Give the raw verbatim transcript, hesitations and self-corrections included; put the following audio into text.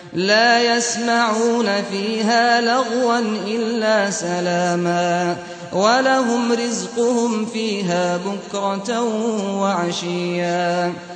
لا يسمعون فيها لغوا إلا سلاما ولهم رزقهم فيها بكرة وعشيا